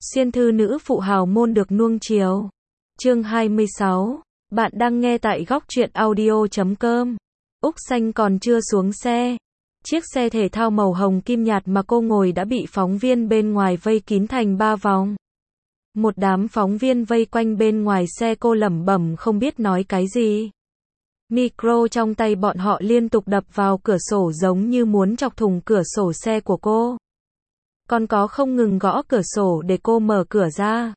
Xuyên thư nữ phụ hào môn được nuông chiều. Chương 26. Bạn đang nghe tại góc truyện audio.com. Úc Xanh còn chưa xuống xe. Chiếc xe thể thao màu hồng kim nhạt mà cô ngồi đã bị phóng viên bên ngoài vây kín thành 3 vòng. Một đám phóng viên vây quanh bên ngoài xe cô lẩm bẩm không biết nói cái gì. Micro trong tay bọn họ liên tục đập vào cửa sổ giống như muốn chọc thủng cửa sổ xe của cô. Còn có không ngừng gõ cửa sổ để cô mở cửa ra.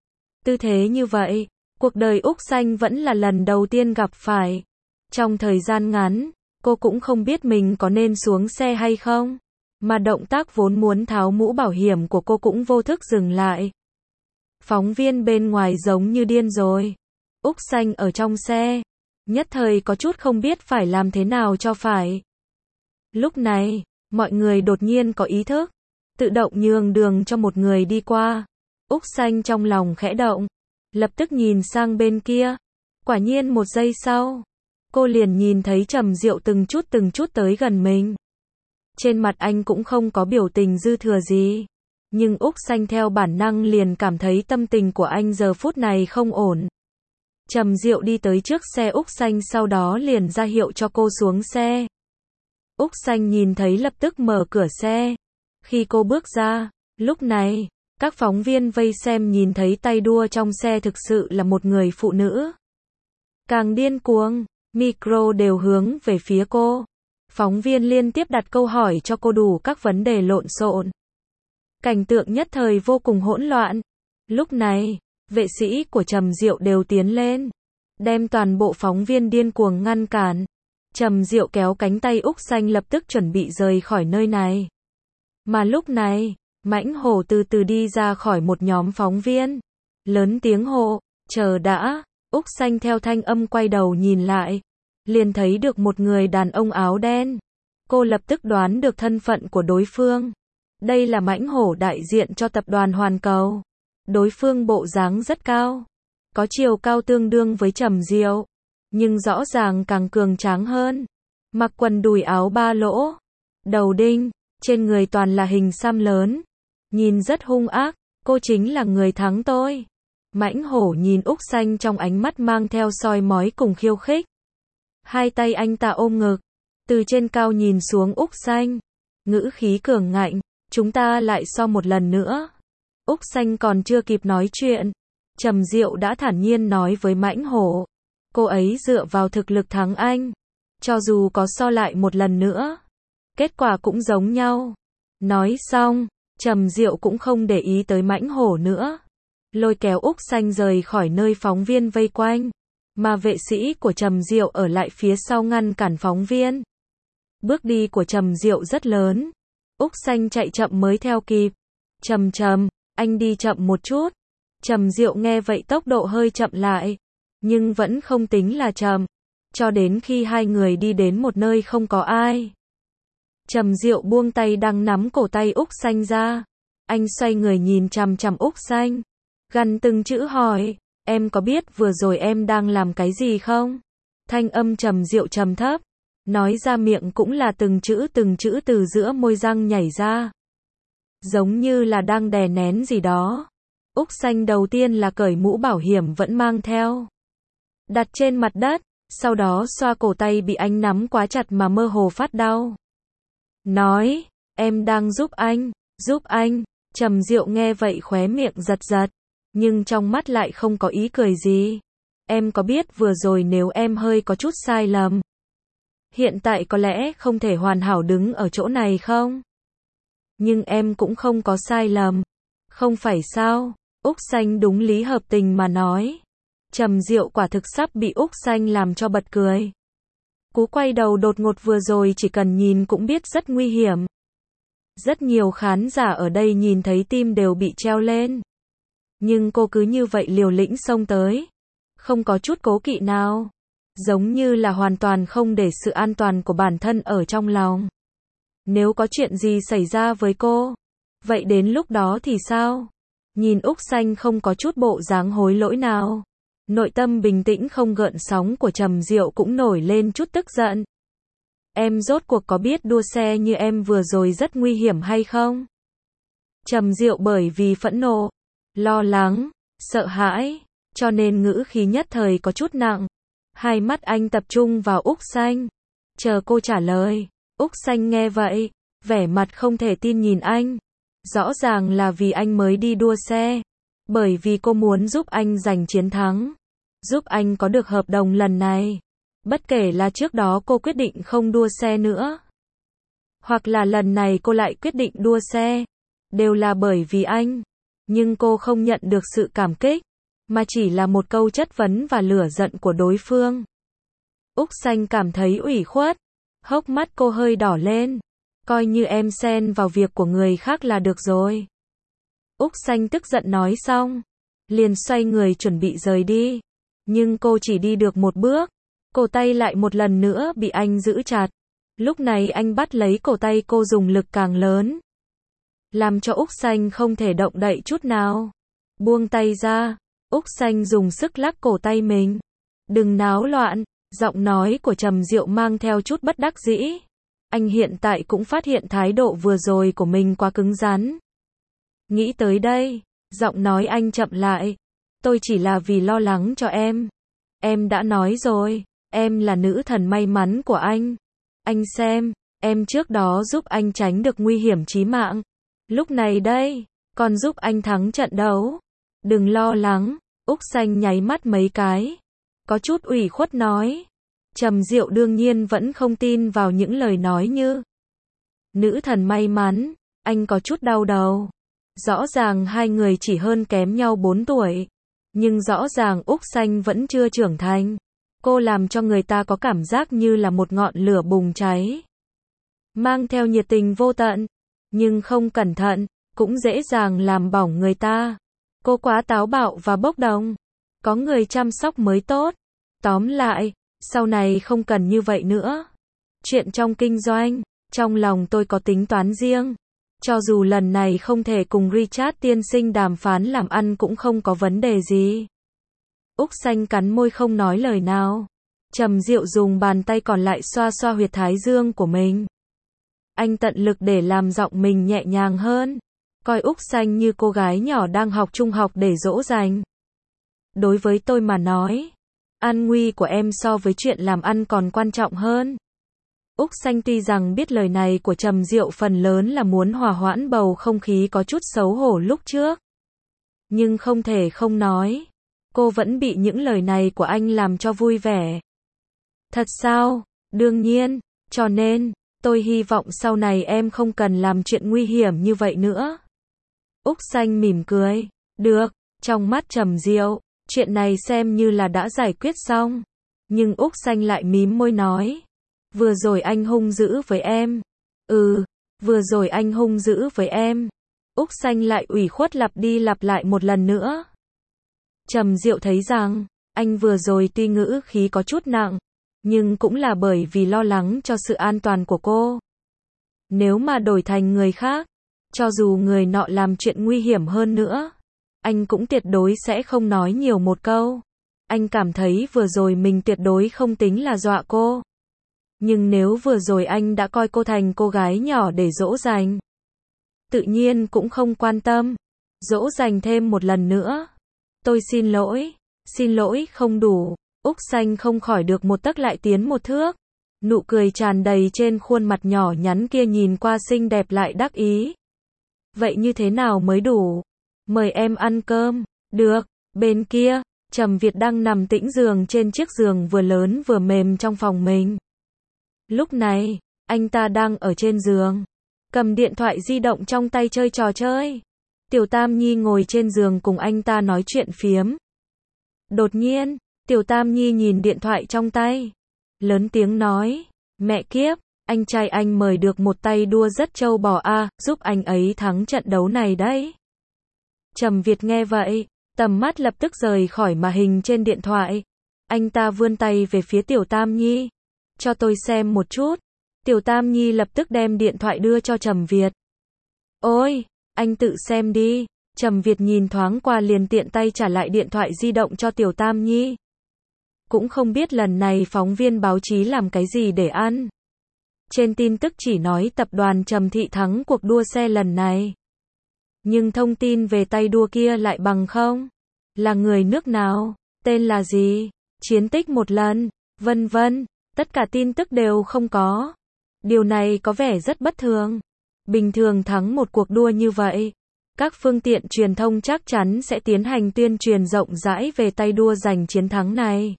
Tư thế như vậy, cuộc đời Úc Xanh vẫn là lần đầu tiên gặp phải. Trong thời gian ngắn, cô cũng không biết mình có nên xuống xe hay không. Mà động tác vốn muốn tháo mũ bảo hiểm của cô cũng vô thức dừng lại. Phóng viên bên ngoài giống như điên rồi. Úc Xanh ở trong xe, nhất thời có chút không biết phải làm thế nào cho phải. Lúc này, mọi người đột nhiên có ý thức, tự động nhường đường cho một người đi qua. Úc Xanh trong lòng khẽ động, lập tức nhìn sang bên kia. Quả nhiên một giây sau, cô liền nhìn thấy Trầm Diệu từng chút tới gần mình. Trên mặt anh cũng không có biểu tình dư thừa gì. Nhưng Úc Xanh theo bản năng liền cảm thấy tâm tình của anh giờ phút này không ổn. Trầm Diệu đi tới trước xe Úc Xanh sau đó liền ra hiệu cho cô xuống xe. Úc Xanh nhìn thấy lập tức mở cửa xe. Khi cô bước ra, lúc này, các phóng viên vây xem nhìn thấy tay đua trong xe thực sự là một người phụ nữ. Càng điên cuồng, micro đều hướng về phía cô. Phóng viên liên tiếp đặt câu hỏi cho cô đủ các vấn đề lộn xộn. Cảnh tượng nhất thời vô cùng hỗn loạn. Lúc này, vệ sĩ của Trầm Diệu đều tiến lên, đem toàn bộ phóng viên điên cuồng ngăn cản. Trầm Diệu kéo cánh tay Úc Xanh lập tức chuẩn bị rời khỏi nơi này. Mà lúc này, Mãnh Hổ từ từ đi ra khỏi một nhóm phóng viên. Lớn tiếng hô, chờ đã. Úc Xanh theo thanh âm quay đầu nhìn lại, liền thấy được một người đàn ông áo đen. Cô lập tức đoán được thân phận của đối phương. Đây là Mãnh Hổ đại diện cho tập đoàn Hoàn Cầu. Đối phương bộ dáng rất cao, có chiều cao tương đương với Trầm Diệu, nhưng rõ ràng càng cường tráng hơn. Mặc quần đùi áo ba lỗ, đầu đinh, trên người toàn là hình xăm lớn, nhìn rất hung ác. Cô chính là người thắng tôi. Mãnh Hổ nhìn Úc Xanh trong ánh mắt mang theo soi mói cùng khiêu khích. Hai tay anh ta ôm ngực, từ trên cao nhìn xuống Úc Xanh, ngữ khí cường ngạnh, chúng ta lại so một lần nữa. Úc Xanh còn chưa kịp nói chuyện, Trầm Diệu đã thản nhiên nói với Mãnh Hổ, cô ấy dựa vào thực lực thắng anh, cho dù có so lại một lần nữa, kết quả cũng giống nhau. Nói xong, Trầm Diệu cũng không để ý tới Mãnh Hổ nữa, lôi kéo Úc Xanh rời khỏi nơi phóng viên vây quanh, mà vệ sĩ của Trầm Diệu ở lại phía sau ngăn cản phóng viên. Bước đi của Trầm Diệu rất lớn, Úc Xanh chạy chậm mới theo kịp. Trầm, anh đi chậm một chút. Trầm Diệu nghe vậy tốc độ hơi chậm lại, nhưng vẫn không tính là chậm, cho đến khi hai người đi đến một nơi không có ai. Trầm Diệu buông tay đang nắm cổ tay Úc Xanh ra. Anh xoay người nhìn chằm chằm Úc Xanh, gằn từng chữ hỏi, em có biết vừa rồi em đang làm cái gì không? Thanh âm Trầm Diệu trầm thấp, nói ra miệng cũng là từng chữ từ giữa môi răng nhảy ra. Giống như là đang đè nén gì đó. Úc Xanh đầu tiên là cởi mũ bảo hiểm vẫn mang theo, đặt trên mặt đất, sau đó xoa cổ tay bị anh nắm quá chặt mà mơ hồ phát đau. Nói, em đang giúp anh. Trầm Diệu nghe vậy khóe miệng giật, nhưng trong mắt lại không có ý cười gì. Em có biết vừa rồi nếu em hơi có chút sai lầm, hiện tại có lẽ không thể hoàn hảo đứng ở chỗ này không? Nhưng em cũng không có sai lầm, không phải sao? Úc Xanh đúng lý hợp tình mà nói. Trầm Diệu quả thực sắp bị Úc Xanh làm cho bật cười. Cú quay đầu đột ngột vừa rồi chỉ cần nhìn cũng biết rất nguy hiểm. Rất nhiều khán giả ở đây nhìn thấy tim đều bị treo lên. Nhưng cô cứ như vậy liều lĩnh xông tới, không có chút cố kỵ nào, giống như là hoàn toàn không để sự an toàn của bản thân ở trong lòng. Nếu có chuyện gì xảy ra với cô, vậy đến lúc đó thì sao? Nhìn Úc Xanh không có chút bộ dáng hối lỗi nào, nội tâm bình tĩnh không gợn sóng của Trầm Diệu cũng nổi lên chút tức giận. Em rốt cuộc có biết đua xe như em vừa rồi rất nguy hiểm hay không? Trầm Diệu bởi vì phẫn nộ, lo lắng, sợ hãi, cho nên ngữ khí nhất thời có chút nặng. Hai mắt anh tập trung vào Úc Xanh, chờ cô trả lời. Úc Xanh nghe vậy, vẻ mặt không thể tin nhìn anh. Rõ ràng là vì anh mới đi đua xe, bởi vì cô muốn giúp anh giành chiến thắng, giúp anh có được hợp đồng lần này. Bất kể là trước đó cô quyết định không đua xe nữa, hoặc là lần này cô lại quyết định đua xe, đều là bởi vì anh. Nhưng cô không nhận được sự cảm kích, mà chỉ là một câu chất vấn và lửa giận của đối phương. Úc Xanh cảm thấy ủy khuất, hốc mắt cô hơi đỏ lên. Coi như em xen vào việc của người khác là được rồi. Úc Xanh tức giận nói xong, liền xoay người chuẩn bị rời đi. Nhưng cô chỉ đi được một bước, cổ tay lại một lần nữa bị anh giữ chặt. Lúc này anh bắt lấy cổ tay cô dùng lực càng lớn, làm cho Úc Xanh không thể động đậy chút nào. Buông tay ra, Úc Xanh dùng sức lắc cổ tay mình. Đừng náo loạn, giọng nói của Trầm Diệu mang theo chút bất đắc dĩ. Anh hiện tại cũng phát hiện thái độ vừa rồi của mình quá cứng rắn. Nghĩ tới đây, giọng nói anh chậm lại. Tôi chỉ là vì lo lắng cho em. Em đã nói rồi, em là nữ thần may mắn của anh. Anh xem, em trước đó giúp anh tránh được nguy hiểm chí mạng. Lúc này đây, còn giúp anh thắng trận đấu. Đừng lo lắng, Úc Xanh nháy mắt mấy cái, có chút ủy khuất nói. Trầm Diệu đương nhiên vẫn không tin vào những lời nói như nữ thần may mắn, anh có chút đau đầu. Rõ ràng hai người chỉ hơn kém nhau 4 tuổi, nhưng rõ ràng Úc Xanh vẫn chưa trưởng thành. Cô làm cho người ta có cảm giác như là một ngọn lửa bùng cháy, mang theo nhiệt tình vô tận, nhưng không cẩn thận, cũng dễ dàng làm bỏng người ta. Cô quá táo bạo và bốc đồng, có người chăm sóc mới tốt. Tóm lại, sau này không cần như vậy nữa. Chuyện trong kinh doanh, trong lòng tôi có tính toán riêng. Cho dù lần này không thể cùng Richard tiên sinh đàm phán làm ăn cũng không có vấn đề gì. Úc Xanh cắn môi không nói lời nào. Trầm Diệu dùng bàn tay còn lại xoa xoa huyệt thái dương của mình. Anh tận lực để làm giọng mình nhẹ nhàng hơn, coi Úc Xanh như cô gái nhỏ đang học trung học để dỗ dành. Đối với tôi mà nói, an nguy của em so với chuyện làm ăn còn quan trọng hơn. Úc Xanh tuy rằng biết lời này của Trầm Diệu phần lớn là muốn hòa hoãn bầu không khí có chút xấu hổ lúc trước, nhưng không thể không nói, cô vẫn bị những lời này của anh làm cho vui vẻ. Thật sao? Đương nhiên, cho nên, tôi hy vọng sau này em không cần làm chuyện nguy hiểm như vậy nữa. Úc Xanh mỉm cười. Được, trong mắt Trầm Diệu, chuyện này xem như là đã giải quyết xong. Nhưng Úc Xanh lại mím môi nói. Vừa rồi anh hung dữ với em. Vừa rồi anh hung dữ với em. Úc Xanh lại ủy khuất lặp đi lặp lại một lần nữa. Trầm Diệu thấy rằng, anh vừa rồi tuy ngữ khí có chút nặng, nhưng cũng là bởi vì lo lắng cho sự an toàn của cô. Nếu mà đổi thành người khác, cho dù người nọ làm chuyện nguy hiểm hơn nữa, anh cũng tuyệt đối sẽ không nói nhiều một câu. Anh cảm thấy vừa rồi mình tuyệt đối không tính là dọa cô. Nhưng nếu vừa rồi anh đã coi cô thành cô gái nhỏ để dỗ dành, tự nhiên cũng không quan tâm. Dỗ dành thêm một lần nữa. Tôi xin lỗi không đủ. Úc Xanh không khỏi được một tấc lại tiến một thước. Nụ cười tràn đầy trên khuôn mặt nhỏ nhắn kia nhìn qua xinh đẹp lại đắc ý. Vậy như thế nào mới đủ? Mời em ăn cơm. Được. Bên kia, Trầm Việt đang nằm tĩnh giường trên chiếc giường vừa lớn vừa mềm trong phòng mình. Lúc này, anh ta đang ở trên giường, cầm điện thoại di động trong tay chơi trò chơi. Tiểu Tam Nhi ngồi trên giường cùng anh ta nói chuyện phiếm. Đột nhiên, Tiểu Tam Nhi nhìn điện thoại trong tay, lớn tiếng nói, mẹ kiếp, anh trai anh mời được một tay đua rất trâu bò a, giúp anh ấy thắng trận đấu này đấy. Trầm Việt nghe vậy, tầm mắt lập tức rời khỏi màn hình trên điện thoại. Anh ta vươn tay về phía Tiểu Tam Nhi. Cho tôi xem một chút. Tiểu Tam Nhi lập tức đem điện thoại đưa cho Trầm Việt. Ôi, anh tự xem đi. Trầm Việt nhìn thoáng qua liền tiện tay trả lại điện thoại di động cho Tiểu Tam Nhi. Cũng không biết lần này phóng viên báo chí làm cái gì để ăn. Trên tin tức chỉ nói tập đoàn Trầm Thị thắng cuộc đua xe lần này. Nhưng thông tin về tay đua kia lại bằng không. Là người nước nào? Tên là gì? Chiến tích một lần? Vân vân. Tất cả tin tức đều không có. Điều này có vẻ rất bất thường. Bình thường thắng một cuộc đua như vậy, các phương tiện truyền thông chắc chắn sẽ tiến hành tuyên truyền rộng rãi về tay đua giành chiến thắng này.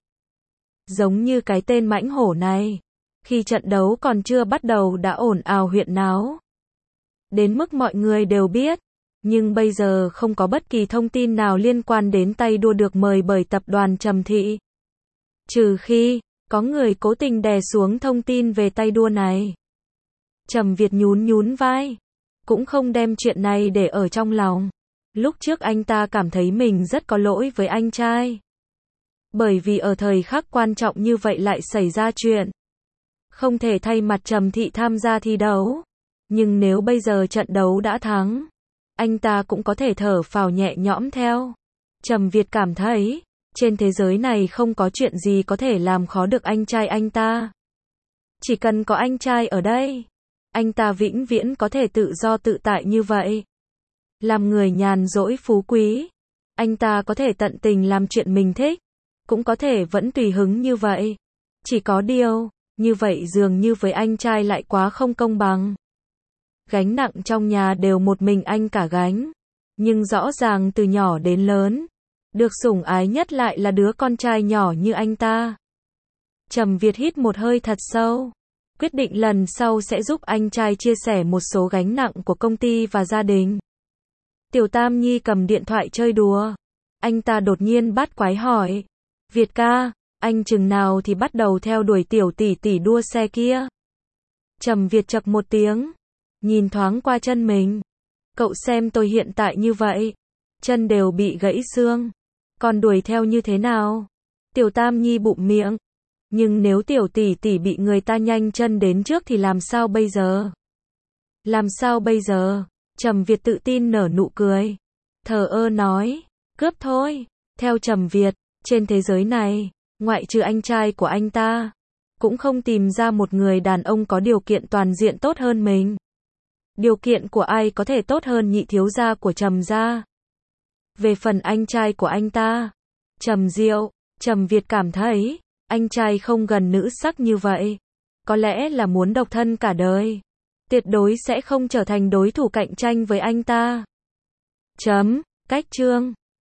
Giống như cái tên mãnh hổ này. Khi trận đấu còn chưa bắt đầu đã ồn ào huyên náo. Đến mức mọi người đều biết. Nhưng bây giờ không có bất kỳ thông tin nào liên quan đến tay đua được mời bởi tập đoàn Trầm Thị. Trừ khi, có người cố tình đè xuống thông tin về tay đua này. Trầm Việt nhún vai. Cũng không đem chuyện này để ở trong lòng. Lúc trước anh ta cảm thấy mình rất có lỗi với anh trai. Bởi vì ở thời khắc quan trọng như vậy lại xảy ra chuyện. Không thể thay mặt Trầm Thị tham gia thi đấu. Nhưng nếu bây giờ trận đấu đã thắng, anh ta cũng có thể thở phào nhẹ nhõm theo. Trầm Việt cảm thấy, trên thế giới này không có chuyện gì có thể làm khó được anh trai anh ta. Chỉ cần có anh trai ở đây, anh ta vĩnh viễn có thể tự do tự tại như vậy. Làm người nhàn rỗi phú quý, anh ta có thể tận tình làm chuyện mình thích, cũng có thể vẫn tùy hứng như vậy. Chỉ có điều, như vậy dường như với anh trai lại quá không công bằng. Gánh nặng trong nhà đều một mình anh cả gánh. Nhưng rõ ràng từ nhỏ đến lớn, được sủng ái nhất lại là đứa con trai nhỏ như anh ta. Trầm Việt hít một hơi thật sâu. Quyết định lần sau sẽ giúp anh trai chia sẻ một số gánh nặng của công ty và gia đình. Tiểu Tam Nhi cầm điện thoại chơi đùa. Anh ta đột nhiên bắt quái hỏi. Việt ca, anh chừng nào thì bắt đầu theo đuổi tiểu tỷ tỷ đua xe kia? Trầm Việt chậc một tiếng. Nhìn thoáng qua chân mình. Cậu xem tôi hiện tại như vậy. Chân đều bị gãy xương. Còn đuổi theo như thế nào? Tiểu Tam Nhi bụm miệng. Nhưng nếu tiểu tỷ tỷ bị người ta nhanh chân đến trước thì làm sao bây giờ? Làm sao bây giờ? Trầm Việt tự tin nở nụ cười. Thờ ơ nói. Cướp thôi. Theo Trầm Việt, trên thế giới này, ngoại trừ anh trai của anh ta, cũng không tìm ra một người đàn ông có điều kiện toàn diện tốt hơn mình. Điều kiện của ai có thể tốt hơn nhị thiếu gia của Trầm gia? Về phần anh trai của anh ta, Trầm Diệu, Trầm Việt cảm thấy, anh trai không gần nữ sắc như vậy. Có lẽ là muốn độc thân cả đời. Tuyệt đối sẽ không trở thành đối thủ cạnh tranh với anh ta. Cách chương